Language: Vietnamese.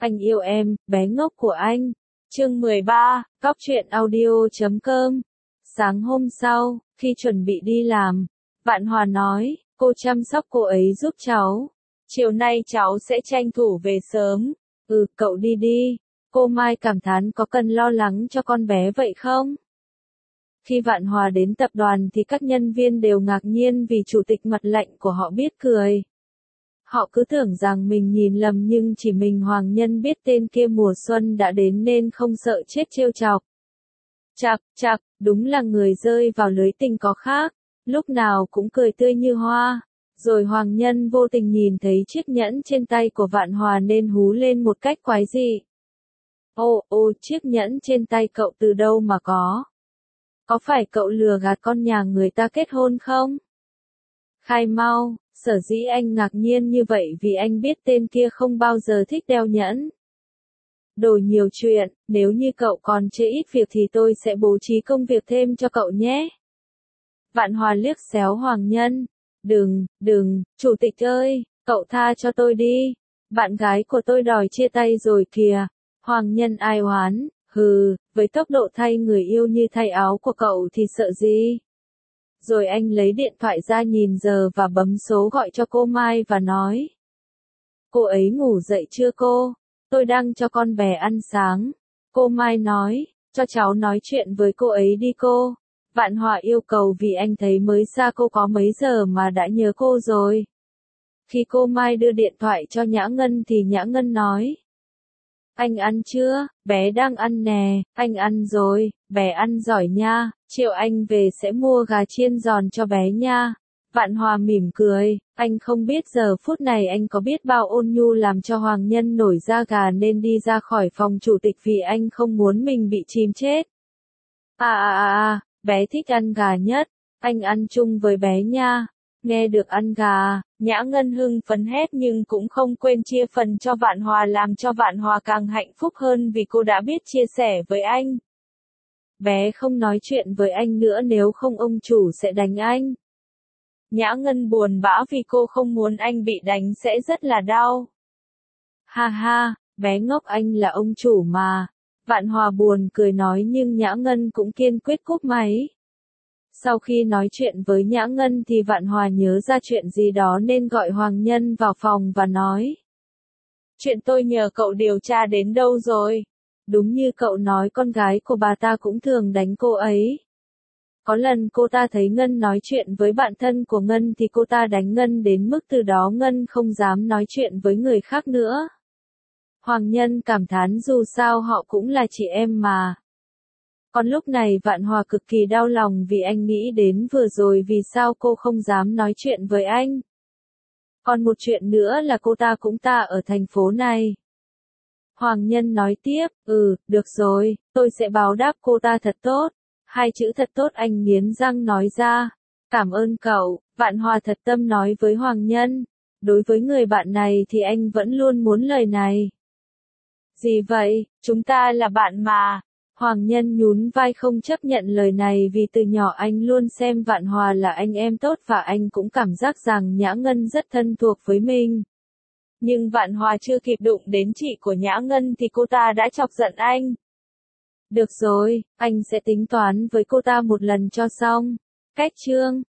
Anh yêu em, bé ngốc của anh. Chương 13, Góc truyện audio.com. Sáng hôm sau, khi chuẩn bị đi làm, Vạn Hòa nói, cô chăm sóc cô ấy giúp cháu. Chiều nay cháu sẽ tranh thủ về sớm. Cậu đi đi. Cô Mai cảm thán có cần lo lắng cho con bé vậy không? Khi Vạn Hòa đến tập đoàn thì các nhân viên đều ngạc nhiên vì chủ tịch mặt lạnh của họ biết cười. Họ cứ tưởng rằng mình nhìn lầm nhưng chỉ mình Hoàng Nhân biết tên kia mùa xuân đã đến nên không sợ chết trêu chọc. Chạc, đúng là người rơi vào lưới tình có khác, lúc nào cũng cười tươi như hoa. Rồi Hoàng Nhân vô tình nhìn thấy chiếc nhẫn trên tay của Vạn Hòa nên hú lên một cách quái dị. Chiếc nhẫn trên tay cậu từ đâu mà có? Có phải cậu lừa gạt con nhà người ta kết hôn không? Khai mau, sở dĩ anh ngạc nhiên như vậy vì anh biết tên kia không bao giờ thích đeo nhẫn. Đồ nhiều chuyện, nếu như cậu còn chưa ít việc thì tôi sẽ bố trí công việc thêm cho cậu nhé. Vạn Hòa liếc xéo Hoàng Nhân. Đừng, chủ tịch ơi, cậu tha cho tôi đi. Bạn gái của tôi đòi chia tay rồi kìa. Hoàng Nhân ai oán, với tốc độ thay người yêu như thay áo của cậu thì sợ gì? Rồi anh lấy điện thoại ra nhìn giờ và bấm số gọi cho cô Mai và nói. Cô ấy ngủ dậy chưa cô? Tôi đang cho con bé ăn sáng. Cô Mai nói, cho cháu nói chuyện với cô ấy đi cô. Vạn Hòa yêu cầu vì anh thấy mới xa cô có mấy giờ mà đã nhớ cô rồi. Khi cô Mai đưa điện thoại cho Nhã Ngân thì Nhã Ngân nói. Anh ăn chưa? Bé đang ăn nè. Anh ăn rồi, bé ăn giỏi nha. Chiều anh về sẽ mua gà chiên giòn cho bé nha. Vạn Hòa mỉm cười, anh không biết giờ phút này anh có biết bao ôn nhu làm cho Hoàng Nhân nổi da gà nên đi ra khỏi phòng chủ tịch vì anh không muốn mình bị chìm chết. Bé thích ăn gà nhất, anh ăn chung với bé nha. Nghe được ăn gà, Nhã Ngân hưng phấn hét nhưng cũng không quên chia phần cho Vạn Hòa làm cho Vạn Hòa càng hạnh phúc hơn vì cô đã biết chia sẻ với anh. Bé không nói chuyện với anh nữa nếu không ông chủ sẽ đánh anh. Nhã Ngân buồn bã vì cô không muốn anh bị đánh sẽ rất là đau. Ha, bé ngốc anh là ông chủ mà. Vạn Hòa buồn cười nói nhưng Nhã Ngân cũng kiên quyết cúp máy. Sau khi nói chuyện với Nhã Ngân thì Vạn Hòa nhớ ra chuyện gì đó nên gọi Hoàng Nhân vào phòng và nói. Chuyện tôi nhờ cậu điều tra đến đâu rồi? Đúng như cậu nói con gái của bà ta cũng thường đánh cô ấy. Có lần cô ta thấy Ngân nói chuyện với bạn thân của Ngân thì cô ta đánh Ngân đến mức từ đó Ngân không dám nói chuyện với người khác nữa. Hoàng Nhân cảm thán dù sao họ cũng là chị em mà. Còn lúc này Vạn Hòa cực kỳ đau lòng vì anh nghĩ đến vừa rồi vì sao cô không dám nói chuyện với anh. Còn một chuyện nữa là cô ta cũng ở thành phố này. Hoàng Nhân nói tiếp, được rồi, tôi sẽ báo đáp cô ta thật tốt. Hai chữ thật tốt anh nghiến răng nói ra. Cảm ơn cậu, Vạn Hòa thật tâm nói với Hoàng Nhân. Đối với người bạn này thì anh vẫn luôn muốn lời này. Gì vậy, chúng ta là bạn mà. Hoàng Nhân nhún vai không chấp nhận lời này vì từ nhỏ anh luôn xem Vạn Hòa là anh em tốt và anh cũng cảm giác rằng Nhã Ngân rất thân thuộc với mình. Nhưng Vạn Hòa chưa kịp đụng đến chị của Nhã Ngân thì cô ta đã chọc giận anh. Được rồi, anh sẽ tính toán với cô ta một lần cho xong. Cách chương